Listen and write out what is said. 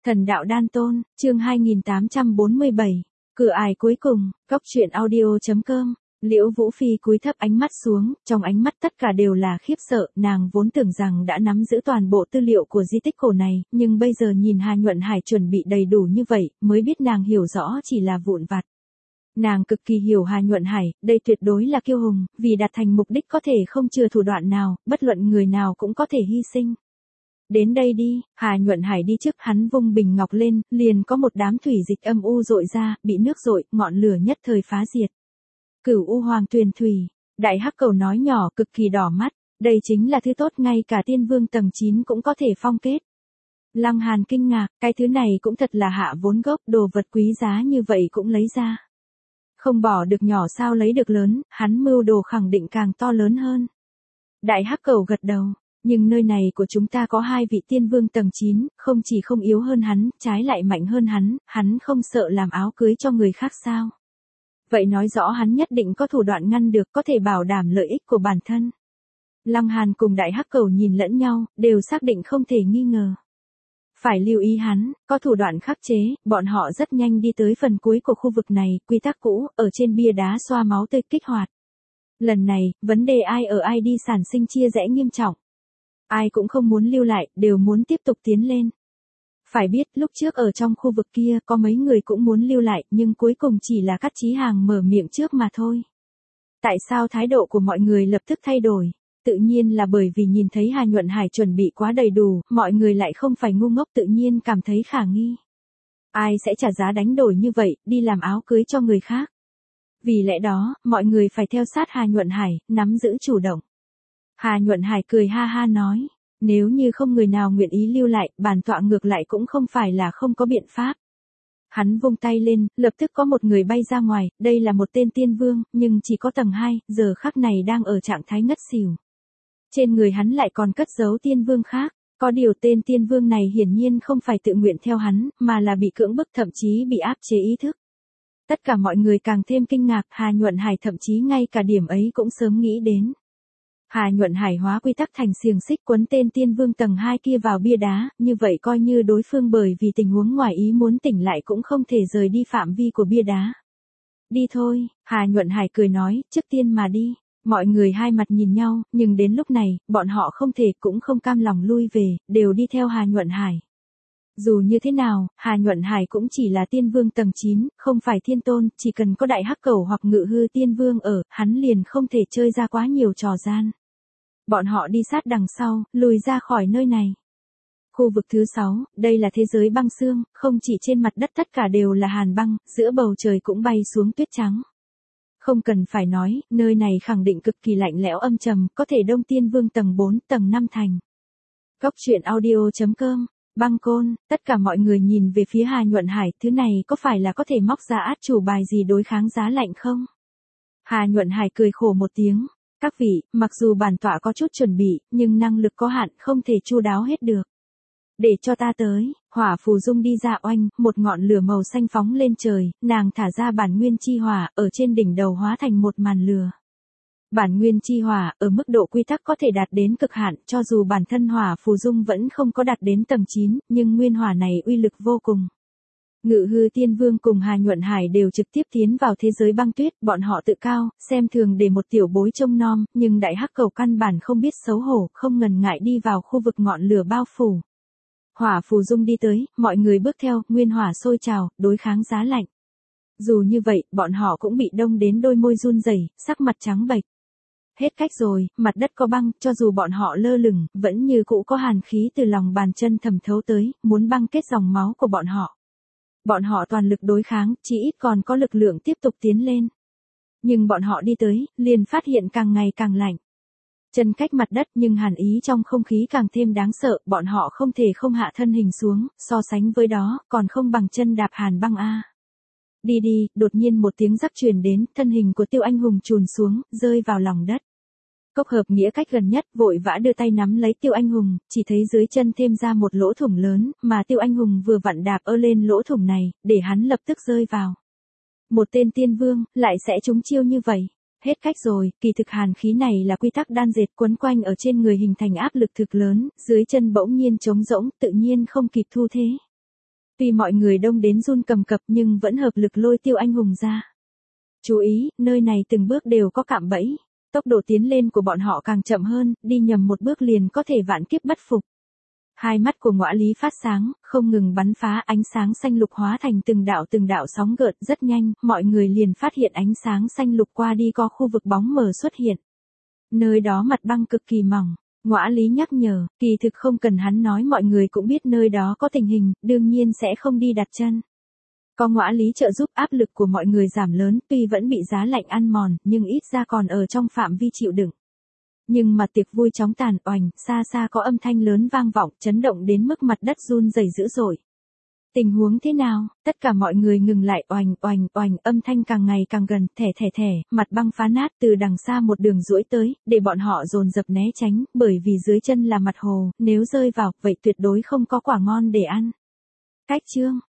Thần đạo đan tôn, chương 2847. Cửa ải cuối cùng, góc truyện audio.com. Liễu Vũ Phi cúi thấp ánh mắt xuống, trong ánh mắt tất cả đều là khiếp sợ, nàng vốn tưởng rằng đã nắm giữ toàn bộ tư liệu của di tích cổ này, nhưng bây giờ nhìn Hà Nhuận Hải chuẩn bị đầy đủ như vậy, mới biết nàng hiểu rõ chỉ là vụn vặt. Nàng cực kỳ hiểu Hà Nhuận Hải, đây tuyệt đối là kiêu hùng, vì đạt thành mục đích có thể không chừa thủ đoạn nào, bất luận người nào cũng có thể hy sinh. Đến đây đi, Hà Nhuận Hải đi trước, hắn vung bình ngọc lên, liền có một đám thủy dịch âm u dội ra, bị nước dội, ngọn lửa nhất thời phá diệt. Cửu U Hoàng Tuyền Thủy, Đại Hắc Cầu nói nhỏ cực kỳ đỏ mắt, đây chính là thứ tốt, ngay cả tiên vương tầng 9 cũng có thể phong kết. Lăng Hàn kinh ngạc, cái thứ này cũng thật là hạ vốn gốc, đồ vật quý giá như vậy cũng lấy ra. Không bỏ được nhỏ sao lấy được lớn, hắn mưu đồ khẳng định càng to lớn hơn. Đại Hắc Cầu gật đầu. Nhưng nơi này của chúng ta có 2 vị tiên vương tầng 9, không chỉ không yếu hơn hắn, trái lại mạnh hơn hắn không sợ làm áo cưới cho người khác sao? Vậy nói rõ hắn nhất định có thủ đoạn ngăn được, có thể bảo đảm lợi ích của bản thân. Lăng Hàn cùng Đại Hắc Cầu nhìn lẫn nhau, đều xác định không thể nghi ngờ. Phải lưu ý hắn, có thủ đoạn khắc chế, bọn họ rất nhanh đi tới phần cuối của khu vực này, quy tắc cũ, ở trên bia đá xoa máu tươi kích hoạt. Lần này, vấn đề ai ở ai đi sản sinh chia rẽ nghiêm trọng. Ai cũng không muốn lưu lại, đều muốn tiếp tục tiến lên. Phải biết, lúc trước ở trong khu vực kia, có mấy người cũng muốn lưu lại, nhưng cuối cùng chỉ là Cát Chí Hàng mở miệng trước mà thôi. Tại sao thái độ của mọi người lập tức thay đổi? Tự nhiên là bởi vì nhìn thấy Hà Nhuận Hải chuẩn bị quá đầy đủ, mọi người lại không phải ngu ngốc, tự nhiên cảm thấy khả nghi. Ai sẽ trả giá đánh đổi như vậy, đi làm áo cưới cho người khác? Vì lẽ đó, mọi người phải theo sát Hà Nhuận Hải, nắm giữ chủ động. Hà Nhuận Hải cười ha ha nói, nếu như không người nào nguyện ý lưu lại, bản tọa ngược lại cũng không phải là không có biện pháp. Hắn vung tay lên, lập tức có một người bay ra ngoài, đây là một tên tiên vương, nhưng chỉ có tầng 2, giờ khắc này đang ở trạng thái ngất xỉu. Trên người hắn lại còn cất giấu tiên vương khác, có điều tên tiên vương này hiển nhiên không phải tự nguyện theo hắn, mà là bị cưỡng bức, thậm chí bị áp chế ý thức. Tất cả mọi người càng thêm kinh ngạc, Hà Nhuận Hải thậm chí ngay cả điểm ấy cũng sớm nghĩ đến. Hà Nhuận Hải hóa quy tắc thành xiềng xích quấn tên tiên vương tầng 2 kia vào bia đá, như vậy coi như đối phương bởi vì tình huống ngoài ý muốn tỉnh lại cũng không thể rời đi phạm vi của bia đá. Đi thôi, Hà Nhuận Hải cười nói, trước tiên mà đi. Mọi người hai mặt nhìn nhau, nhưng đến lúc này, bọn họ không thể cũng không cam lòng lui về, đều đi theo Hà Nhuận Hải. Dù như thế nào, Hà Nhuận Hải cũng chỉ là tiên vương tầng 9, không phải thiên tôn, chỉ cần có Đại Hắc Cầu hoặc Ngự Hư tiên vương ở, hắn liền không thể chơi ra quá nhiều trò gian. Bọn họ đi sát đằng sau, lùi ra khỏi nơi này. Khu vực thứ 6, đây là thế giới băng xương, không chỉ trên mặt đất tất cả đều là hàn băng, giữa bầu trời cũng bay xuống tuyết trắng. Không cần phải nói, nơi này khẳng định cực kỳ lạnh lẽo âm trầm, có thể đông tiên vương tầng 4, tầng 5 thành. Góc truyện audio.com. Băng côn, tất cả mọi người nhìn về phía Hà Nhuận Hải, thứ này có phải là có thể móc ra át chủ bài gì đối kháng giá lạnh không? Hà Nhuận Hải cười khổ một tiếng, các vị, mặc dù bản tọa có chút chuẩn bị, nhưng năng lực có hạn, không thể chu đáo hết được. Để cho ta tới, Hỏa Phù Dung đi ra oanh, một ngọn lửa màu xanh phóng lên trời, nàng thả ra bản nguyên chi hỏa, ở trên đỉnh đầu hóa thành một màn lửa. Bản nguyên chi hỏa, ở mức độ quy tắc có thể đạt đến cực hạn, cho dù bản thân Hỏa Phù Dung vẫn không có đạt đến tầng 9, nhưng nguyên hỏa này uy lực vô cùng. Ngự Hư tiên vương cùng Hà Nhuận Hải đều trực tiếp tiến vào thế giới băng tuyết, bọn họ tự cao, xem thường để một tiểu bối trông nom, nhưng Đại Hắc Cầu căn bản không biết xấu hổ, không ngần ngại đi vào khu vực ngọn lửa bao phủ. Hỏa Phù Dung đi tới, mọi người bước theo, nguyên hỏa sôi trào, đối kháng giá lạnh. Dù như vậy, bọn họ cũng bị đông đến đôi môi run rẩy, sắc mặt trắng bệch. Hết cách rồi, mặt đất có băng, cho dù bọn họ lơ lửng, vẫn như cũ có hàn khí từ lòng bàn chân thẩm thấu tới, muốn băng kết dòng máu của bọn họ. Bọn họ toàn lực đối kháng, chỉ ít còn có lực lượng tiếp tục tiến lên. Nhưng bọn họ đi tới, liền phát hiện càng ngày càng lạnh. Chân cách mặt đất nhưng hàn ý trong không khí càng thêm đáng sợ, bọn họ không thể không hạ thân hình xuống, so sánh với đó, còn không bằng chân đạp hàn băng a. Đi đi, đột nhiên một tiếng rắc truyền đến, thân hình của Tiêu Anh Hùng chùn xuống, rơi vào lòng đất. Cốc Hợp Nghĩa cách gần nhất, vội vã đưa tay nắm lấy Tiêu Anh Hùng, chỉ thấy dưới chân thêm ra một lỗ thủng lớn, mà Tiêu Anh Hùng vừa vặn đạp lên lỗ thủng này, để hắn lập tức rơi vào. Một tên tiên vương, lại sẽ trúng chiêu như vậy. Hết cách rồi, kỳ thực hàn khí này là quy tắc đan dệt quấn quanh ở trên người hình thành áp lực thực lớn, dưới chân bỗng nhiên trống rỗng, tự nhiên không kịp thu thế. Tuy mọi người đông đến run cầm cập nhưng vẫn hợp lực lôi Tiêu Anh Hùng ra. Chú ý, nơi này từng bước đều có cạm bẫy. Tốc độ tiến lên của bọn họ càng chậm hơn, đi nhầm một bước liền có thể vạn kiếp bất phục. Hai mắt của Ngõa Lý phát sáng, không ngừng bắn phá ánh sáng xanh lục hóa thành từng đạo sóng gợn, rất nhanh, mọi người liền phát hiện ánh sáng xanh lục qua đi có khu vực bóng mờ xuất hiện. Nơi đó mặt băng cực kỳ mỏng, Ngõa Lý nhắc nhở, kỳ thực không cần hắn nói mọi người cũng biết nơi đó có tình hình, đương nhiên sẽ không đi đặt chân. Có Ngõa Lý trợ giúp áp lực của mọi người giảm lớn, tuy vẫn bị giá lạnh ăn mòn, nhưng ít ra còn ở trong phạm vi chịu đựng. Nhưng mà tiệc vui chóng tàn, oành, xa xa có âm thanh lớn vang vọng, chấn động đến mức mặt đất run rẩy dữ dội. Tình huống thế nào? Tất cả mọi người ngừng lại, oành, âm thanh càng ngày càng gần, thẻ, mặt băng phá nát từ đằng xa một đường duỗi tới, để bọn họ dồn dập né tránh, bởi vì dưới chân là mặt hồ, nếu rơi vào, vậy tuyệt đối không có quả ngon để ăn. Cách chương